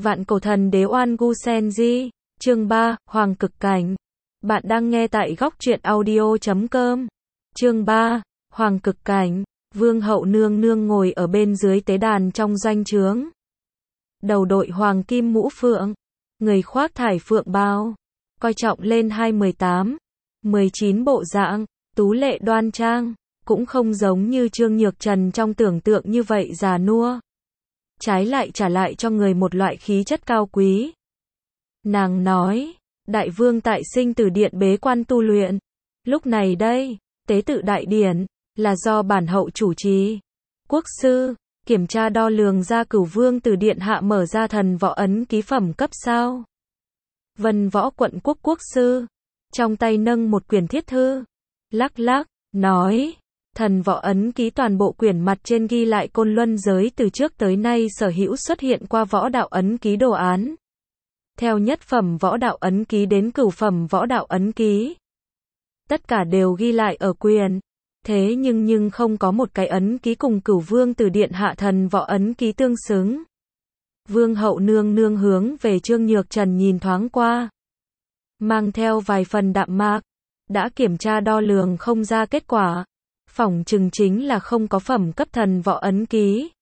Vạn cổ thần đế Oan Gu Senji, chương 3, Hoàng cực cảnh. Bạn đang nghe tại góc truyện audio.com. Chương 3, Hoàng cực cảnh. Vương hậu nương nương ngồi ở bên dưới tế đàn trong doanh trướng. Đầu đội hoàng kim mũ phượng, người khoác thải phượng bào, coi trọng lên 18, 19 bộ dạng, tú lệ đoan trang, cũng không giống như Trương Nhược Trần trong tưởng tượng như vậy già nua. Trái lại trả lại cho người một loại khí chất cao quý. Nàng nói, đại vương tại sinh tử điện bế quan tu luyện. Lúc này đây, tế tự đại điển, là do bản hậu chủ trì. Quốc sư, kiểm tra đo lường ra Cửu Vương Tử điện hạ mở ra thần võ ấn ký phẩm cấp sao. Vân Võ quận quốc quốc sư, trong tay nâng một quyển thiết thư, lắc lắc, nói, thần võ ấn ký toàn bộ quyển mặt trên ghi lại Côn Luân giới từ trước tới nay sở hữu xuất hiện qua võ đạo ấn ký đồ án. Theo nhất phẩm võ đạo ấn ký đến cửu phẩm võ đạo ấn ký. Tất cả đều ghi lại ở quyển. Thế nhưng không có một cái ấn ký cùng Cửu Vương Tử điện hạ thần võ ấn ký tương xứng. Vương hậu nương nương hướng về Trương Nhược Trần nhìn thoáng qua. Mang theo vài phần đạm mạc. Đã kiểm tra đo lường không ra kết quả. Phỏng chừng chính là không có phẩm cấp thần võ ấn ký.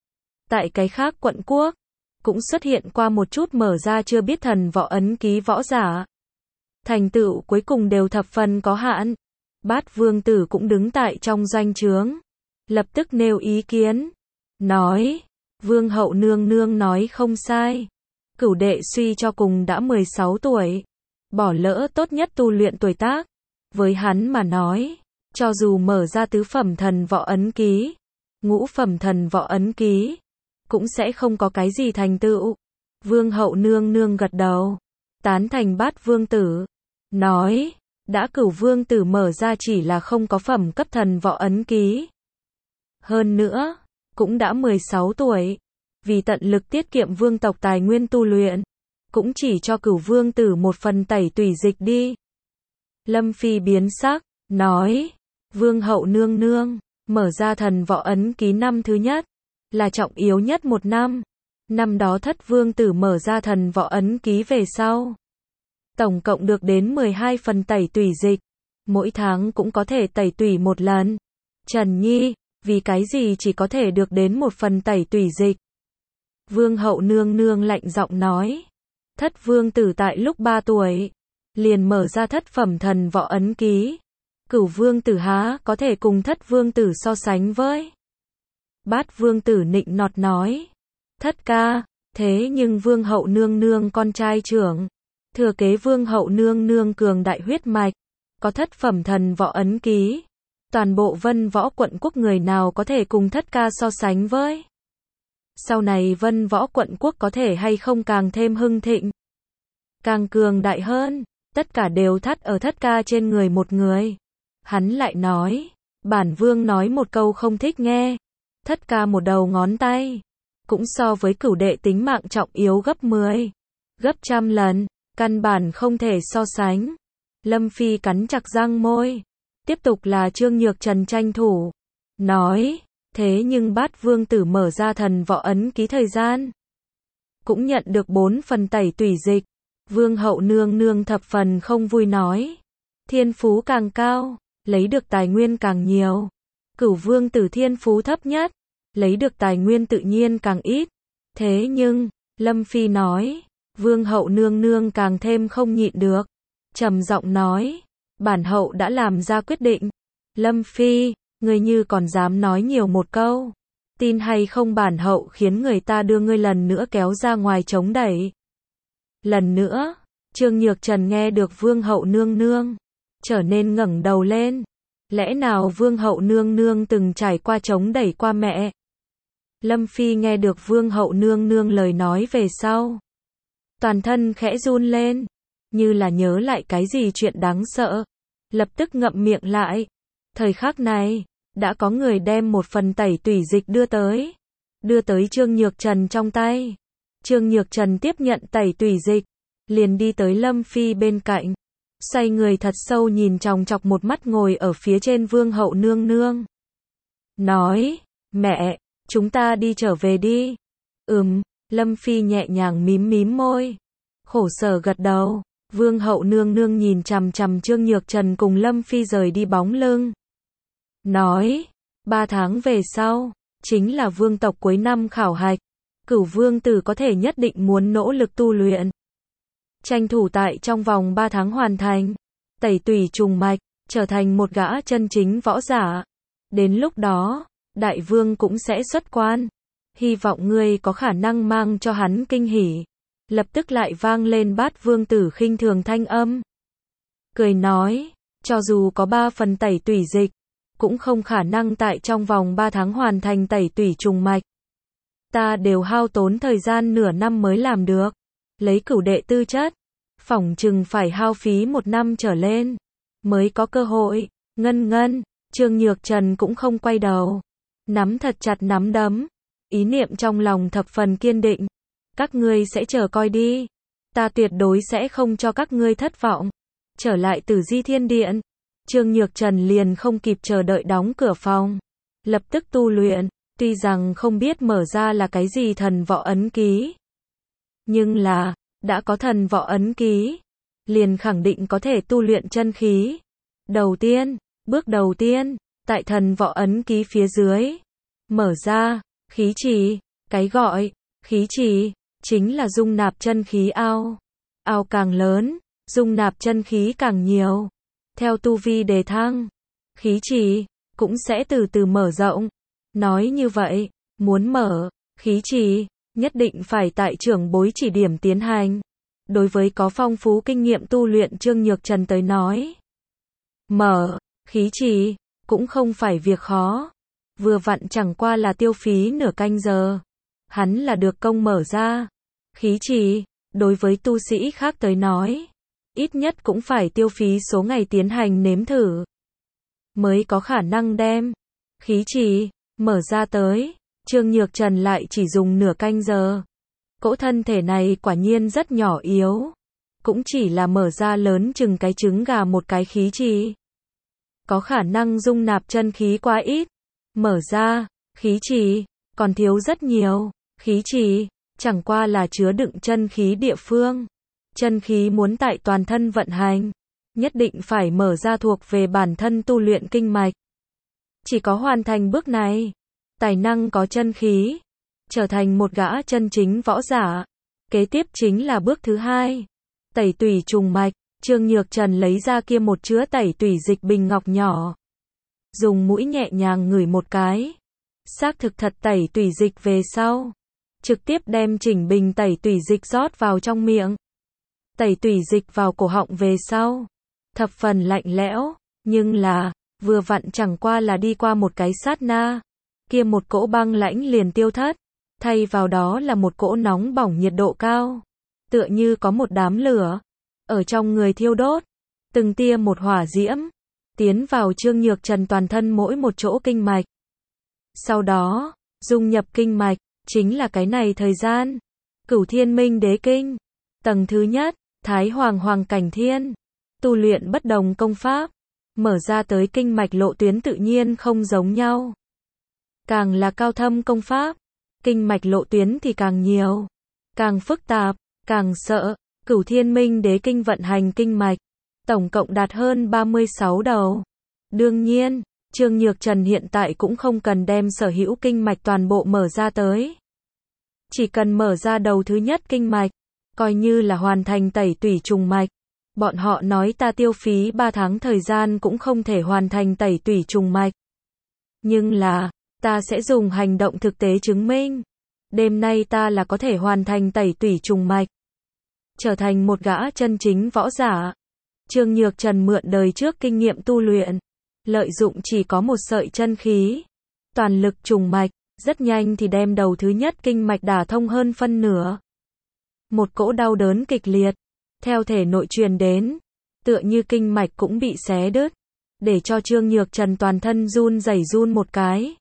Tại cái khác quận quốc, cũng xuất hiện qua một chút mở ra chưa biết thần võ ấn ký võ giả. Thành tựu cuối cùng đều thập phần có hạn. Bát vương tử cũng đứng tại trong doanh trướng. Lập tức nêu ý kiến. Nói, vương hậu nương nương nói không sai. Cửu đệ suy cho cùng đã 16 tuổi. Bỏ lỡ tốt nhất tu luyện tuổi tác. Với hắn mà nói, cho dù mở ra tứ phẩm thần võ ấn ký, ngũ phẩm thần võ ấn ký, cũng sẽ không có cái gì thành tựu. Vương hậu nương nương gật đầu, tán thành bát vương tử. Nói, đã Cửu Vương Tử mở ra chỉ là không có phẩm cấp thần võ ấn ký. Hơn nữa, cũng đã 16 tuổi. Vì tận lực tiết kiệm vương tộc tài nguyên tu luyện, cũng chỉ cho Cửu Vương Tử một phần tẩy tùy dịch đi. Lâm Phi biến sắc, nói, vương hậu nương nương, mở ra thần võ ấn ký năm thứ nhất, là trọng yếu nhất một năm. Năm đó Thất Vương Tử mở ra thần võ ấn ký về sau. Tổng cộng được đến 12 phần tẩy tùy dịch. Mỗi tháng cũng có thể tẩy tùy một lần. Trần Nhi, vì cái gì chỉ có thể được đến một phần tẩy tùy dịch? Vương hậu nương nương lạnh giọng nói. Thất Vương Tử tại lúc 3 tuổi, liền mở ra thất phẩm thần võ ấn ký. Cửu Vương Tử há có thể cùng Thất Vương Tử so sánh với? Bát Vương Tử nịnh nọt nói. Thất ca, thế nhưng vương hậu nương nương con trai trưởng, thừa kế vương hậu nương nương cường đại huyết mạch, có thất phẩm thần võ ấn ký. Toàn bộ Vân Võ quận quốc người nào có thể cùng thất ca so sánh với? Sau này Vân Võ quận quốc có thể hay không càng thêm hưng thịnh, càng cường đại hơn, tất cả đều thắt ở thất ca trên người một người. Hắn lại nói, bản vương nói một câu không thích nghe. Thất ca một đầu ngón tay, cũng so với cửu đệ tính mạng trọng yếu gấp 10, gấp trăm lần, căn bản không thể so sánh. Lâm Phi cắn chặt răng môi, tiếp tục là Trương Nhược Trần tranh thủ. Nói, thế nhưng bát vương tử mở ra thần võ ấn ký thời gian, cũng nhận được 4 phần tẩy tùy dịch. Vương hậu nương nương thập phần không vui nói. Thiên phú càng cao, lấy được tài nguyên càng nhiều. Cửu vương tử thiên phú thấp nhất, lấy được tài nguyên tự nhiên càng ít. Thế nhưng, Lâm Phi nói, vương hậu nương nương càng thêm không nhịn được. Trầm giọng nói, bản hậu đã làm ra quyết định. Lâm Phi, ngươi như còn dám nói nhiều một câu, tin hay không bản hậu khiến người ta đưa ngươi lần nữa kéo ra ngoài chống đẩy. Lần nữa, Trương Nhược Trần nghe được vương hậu nương nương, trở nên ngẩng đầu lên. Lẽ nào vương hậu nương nương từng trải qua chống đẩy qua mẹ? Lâm Phi nghe được vương hậu nương nương lời nói về sau, toàn thân khẽ run lên, như là nhớ lại cái gì chuyện đáng sợ. Lập tức ngậm miệng lại. Thời khắc này, đã có người đem một phần tẩy tùy dịch đưa tới Trương Nhược Trần trong tay. Trương Nhược Trần tiếp nhận tẩy tùy dịch, liền đi tới Lâm Phi bên cạnh, xoay người thật sâu nhìn chòng chọc một mắt ngồi ở phía trên vương hậu nương nương. Nói, mẹ, chúng ta đi trở về đi. Lâm Phi nhẹ nhàng mím mím môi, khổ sở gật đầu. Vương hậu nương nương nhìn chằm chằm Trương Nhược Trần cùng Lâm Phi rời đi bóng lưng. Nói, 3 tháng về sau, chính là vương tộc cuối năm khảo hạch. Cửu vương tử có thể nhất định muốn nỗ lực tu luyện. Tranh thủ tại trong vòng 3 tháng hoàn thành. Tẩy tủy trùng mạch, trở thành một gã chân chính võ giả. Đến lúc đó, đại vương cũng sẽ xuất quan. Hy vọng ngươi có khả năng mang cho hắn kinh hỉ. Lập tức lại vang lên Bát vương tử khinh thường thanh âm. Cười nói, cho dù có 3 phần tẩy tủy dịch, cũng không khả năng tại trong vòng 3 tháng hoàn thành tẩy tủy trùng mạch. Ta đều hao tốn thời gian nửa năm mới làm được. Lấy cửu đệ tư chất, phỏng chừng phải hao phí 1 năm trở lên, mới có cơ hội. Ngân, Trương Nhược Trần cũng không quay đầu. Nắm thật chặt nắm đấm. Ý niệm trong lòng thập phần kiên định. Các ngươi sẽ chờ coi đi. Ta tuyệt đối sẽ không cho các ngươi thất vọng. Trở lại Tử Di Thiên Điện. Trương Nhược Trần liền không kịp chờ đợi đóng cửa phòng. Lập tức tu luyện. Tuy rằng không biết mở ra là cái gì thần võ ấn ký. Nhưng là, đã có thần võ ấn ký. Liền khẳng định có thể tu luyện chân khí. Bước đầu tiên, tại thần võ ấn ký phía dưới. Mở ra, khí trì. Cái gọi, khí trì, chính là dung nạp chân khí ao. Ao càng lớn, dung nạp chân khí càng nhiều. Theo tu vi đề thăng, khí trì cũng sẽ từ từ mở rộng. Nói như vậy, muốn mở khí trì, nhất định phải tại trưởng bối chỉ điểm tiến hành. Đối với có phong phú kinh nghiệm tu luyện Trương Nhược Trần tới nói, mở khí trì cũng không phải việc khó. Vừa vặn chẳng qua là tiêu phí nửa canh giờ. Hắn là được công mở ra khí trì. Đối với tu sĩ khác tới nói, ít nhất cũng phải tiêu phí số ngày tiến hành nếm thử, mới có khả năng đem khí trì mở ra tới. Trương Nhược Trần lại chỉ dùng nửa canh giờ. Cỗ thân thể này quả nhiên rất nhỏ yếu. Cũng chỉ là mở ra lớn chừng cái trứng gà một cái khí trì. Có khả năng dung nạp chân khí quá ít. Mở ra, khí trì, còn thiếu rất nhiều. Khí trì, chẳng qua là chứa đựng chân khí địa phương. Chân khí muốn tại toàn thân vận hành, nhất định phải mở ra thuộc về bản thân tu luyện kinh mạch. Chỉ có hoàn thành bước này, tài năng có chân khí, trở thành một gã chân chính võ giả. Kế tiếp chính là bước thứ 2, tẩy tủy trùng mạch. Trương Nhược Trần lấy ra kia một chứa tẩy tủy dịch bình ngọc nhỏ. Dùng mũi nhẹ nhàng ngửi một cái. Xác thực thật tẩy tủy dịch về sau. Trực tiếp đem chỉnh bình tẩy tủy dịch rót vào trong miệng. Tẩy tủy dịch vào cổ họng về sau. Thập phần lạnh lẽo. Nhưng là, vừa vặn chẳng qua là đi qua một cái sát na. Kia một cỗ băng lãnh liền tiêu thất. Thay vào đó là một cỗ nóng bỏng nhiệt độ cao. Tựa như có một đám lửa ở trong người thiêu đốt. Từng tia một hỏa diễm tiến vào Trương Nhược Trần toàn thân mỗi một chỗ kinh mạch. Sau đó, dung nhập kinh mạch, chính là cái này thời gian. Cửu Thiên Minh Đế Kinh. Tầng thứ nhất, Thái Hoàng Hoàng Cảnh Thiên. Tu luyện bất đồng công pháp. Mở ra tới kinh mạch lộ tuyến tự nhiên không giống nhau. Càng là cao thâm công pháp, kinh mạch lộ tuyến thì càng nhiều. Càng phức tạp, càng sợ. Cửu Thiên Minh Đế Kinh vận hành kinh mạch. Tổng cộng đạt hơn 36 đầu. Đương nhiên, Trương Nhược Trần hiện tại cũng không cần đem sở hữu kinh mạch toàn bộ mở ra tới. Chỉ cần mở ra đầu thứ nhất kinh mạch, coi như là hoàn thành tẩy tủy trùng mạch. Bọn họ nói ta tiêu phí 3 tháng thời gian cũng không thể hoàn thành tẩy tủy trùng mạch. Nhưng là, ta sẽ dùng hành động thực tế chứng minh. Đêm nay ta là có thể hoàn thành tẩy tủy trùng mạch. Trở thành một gã chân chính võ giả. Trương Nhược Trần mượn đời trước kinh nghiệm tu luyện. Lợi dụng chỉ có một sợi chân khí. Toàn lực trùng mạch. Rất nhanh thì đem đầu thứ nhất kinh mạch đả thông hơn phân nửa. Một cỗ đau đớn kịch liệt theo thể nội truyền đến. Tựa như kinh mạch cũng bị xé đứt. Để cho Trương Nhược Trần toàn thân run rẩy run một cái.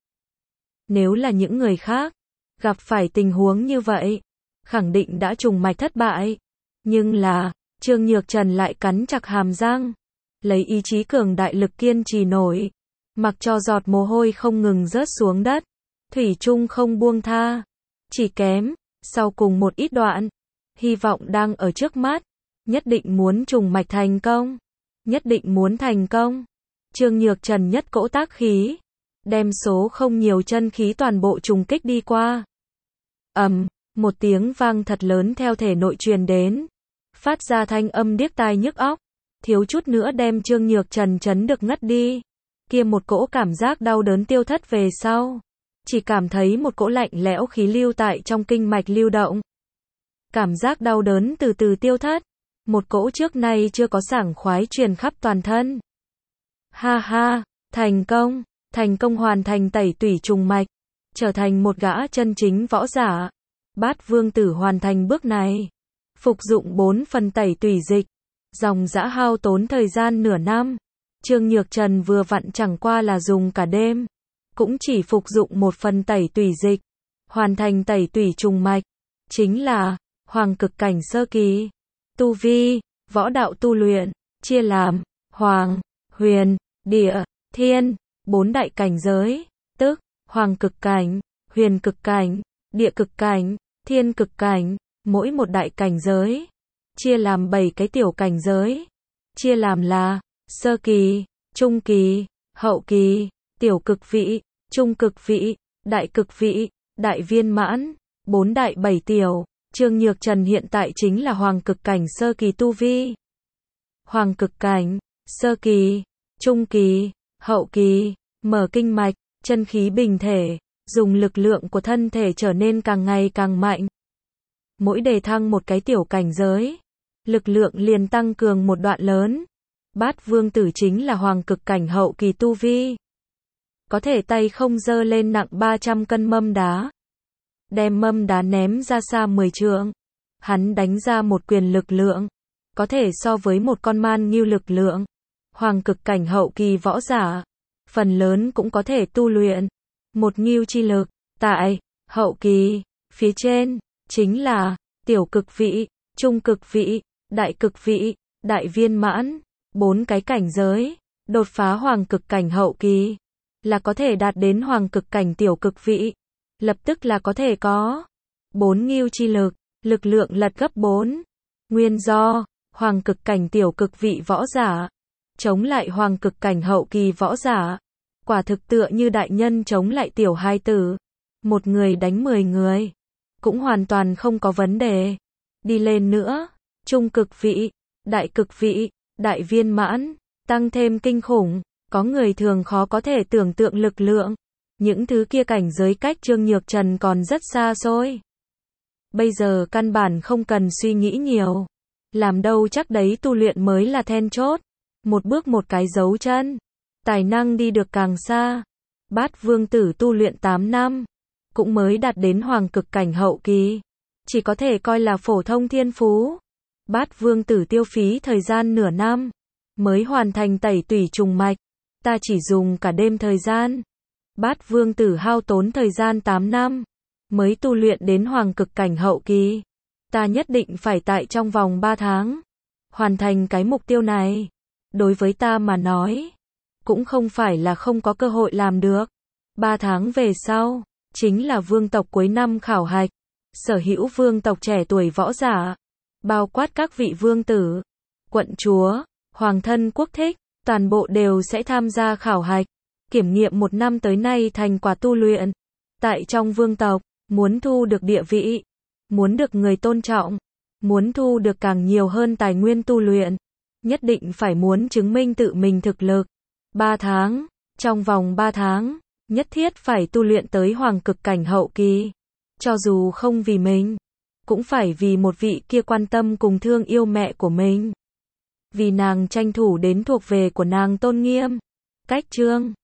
Nếu là những người khác gặp phải tình huống như vậy, khẳng định đã trùng mạch thất bại. Nhưng là, Trương Nhược Trần lại cắn chặt hàm răng, lấy ý chí cường đại lực kiên trì nổi, mặc cho giọt mồ hôi không ngừng rớt xuống đất, thủy chung không buông tha. Chỉ kém Sau cùng một ít đoạn, hy vọng đang ở trước mắt, nhất định muốn trùng mạch thành công, nhất định muốn thành công. Trương Nhược Trần nhất cỗ tác khí, đem số không nhiều chân khí toàn bộ trùng kích đi qua. Một tiếng vang thật lớn theo thể nội truyền đến, phát ra thanh âm điếc tai nhức óc, thiếu chút nữa đem Trương Nhược Trần chấn được ngất đi. Kia một cỗ cảm giác đau đớn tiêu thất về sau, chỉ cảm thấy một cỗ lạnh lẽo khí lưu tại trong kinh mạch lưu động. Cảm giác đau đớn từ từ tiêu thất, một cỗ trước nay chưa có sảng khoái truyền khắp toàn thân. Ha ha, thành công hoàn thành tẩy tủy trùng mạch, trở thành một gã chân chính võ giả. Bát Vương Tử hoàn thành bước này, phục dụng 4 phần tẩy tủy dịch, dòng dã hao tốn thời gian nửa năm. Trương Nhược Trần vừa vặn chẳng qua là dùng cả đêm, cũng chỉ phục dụng 1 phần tẩy tủy dịch, hoàn thành tẩy tủy trùng mạch, chính là hoàng cực cảnh sơ kỳ. Tu vi, võ đạo tu luyện, chia làm hoàng, huyền, địa, thiên, 4 đại cảnh giới, tức hoàng cực cảnh, huyền cực cảnh, địa cực cảnh, thiên cực cảnh, mỗi một đại cảnh giới chia làm 7 cái tiểu cảnh giới, chia làm là sơ kỳ, trung kỳ, hậu kỳ, tiểu cực vị, trung cực vị, đại cực vị, đại viên mãn, 4 đại 7 tiểu. Trương Nhược Trần hiện tại chính là hoàng cực cảnh sơ kỳ tu vi. Hoàng cực cảnh, sơ kỳ, trung kỳ, hậu kỳ, mở kinh mạch, chân khí bình thể, dùng lực lượng của thân thể trở nên càng ngày càng mạnh. Mỗi đề thăng một cái tiểu cảnh giới, lực lượng liền tăng cường một đoạn lớn. Bát Vương Tử chính là hoàng cực cảnh hậu kỳ tu vi. Có thể tay không giơ lên nặng 300 cân mâm đá, đem mâm đá ném ra xa 10 trượng. Hắn đánh ra một quyền lực lượng, có thể so với một con man ngưu lực lượng. Hoàng cực cảnh hậu kỳ võ giả, phần lớn cũng có thể tu luyện một ngưu chi lực. Tại hậu kỳ, phía trên chính là tiểu cực vị, trung cực vị, đại cực vị, đại viên mãn, 4 cái cảnh giới. Đột phá hoàng cực cảnh hậu kỳ là có thể đạt đến hoàng cực cảnh tiểu cực vị, lập tức là có thể có 4 ngưu chi lực, lực lượng lật gấp 4. Nguyên do, hoàng cực cảnh tiểu cực vị võ giả chống lại hoàng cực cảnh hậu kỳ võ giả, quả thực tựa như đại nhân chống lại tiểu hài tử. Một người đánh 10 người, cũng hoàn toàn không có vấn đề. Đi lên nữa, trung cực vị, đại viên mãn, tăng thêm kinh khủng, có người thường khó có thể tưởng tượng lực lượng. Những thứ kia cảnh giới cách Trương Nhược Trần còn rất xa xôi. Bây giờ căn bản không cần suy nghĩ nhiều. Làm đâu chắc đấy tu luyện mới là then chốt. Một bước một cái dấu chân. Tài năng đi được càng xa. Bát Vương Tử tu luyện 8 năm, cũng mới đạt đến hoàng cực cảnh hậu kỳ. Chỉ có thể coi là phổ thông thiên phú. Bát Vương Tử tiêu phí thời gian nửa năm, mới hoàn thành tẩy tủy trùng mạch. Ta chỉ dùng cả đêm thời gian. Bát Vương Tử hao tốn thời gian 8 năm, mới tu luyện đến hoàng cực cảnh hậu kỳ. Ta nhất định phải tại trong vòng 3 tháng, hoàn thành cái mục tiêu này. Đối với ta mà nói, cũng không phải là không có cơ hội làm được. 3 tháng về sau, chính là vương tộc cuối năm khảo hạch. Sở hữu vương tộc trẻ tuổi võ giả, bao quát các vị vương tử, quận chúa, hoàng thân quốc thích, toàn bộ đều sẽ tham gia khảo hạch, kiểm nghiệm 1 năm tới nay thành quả tu luyện. Tại trong vương tộc, muốn thu được địa vị, muốn được người tôn trọng, muốn thu được càng nhiều hơn tài nguyên tu luyện, nhất định phải muốn chứng minh tự mình thực lực. 3 tháng, trong vòng 3 tháng, nhất thiết phải tu luyện tới hoàng cực cảnh hậu kỳ. Cho dù không vì mình, cũng phải vì một vị kia quan tâm cùng thương yêu mẹ của mình. Vì nàng tranh thủ đến thuộc về của nàng tôn nghiêm. Cách chương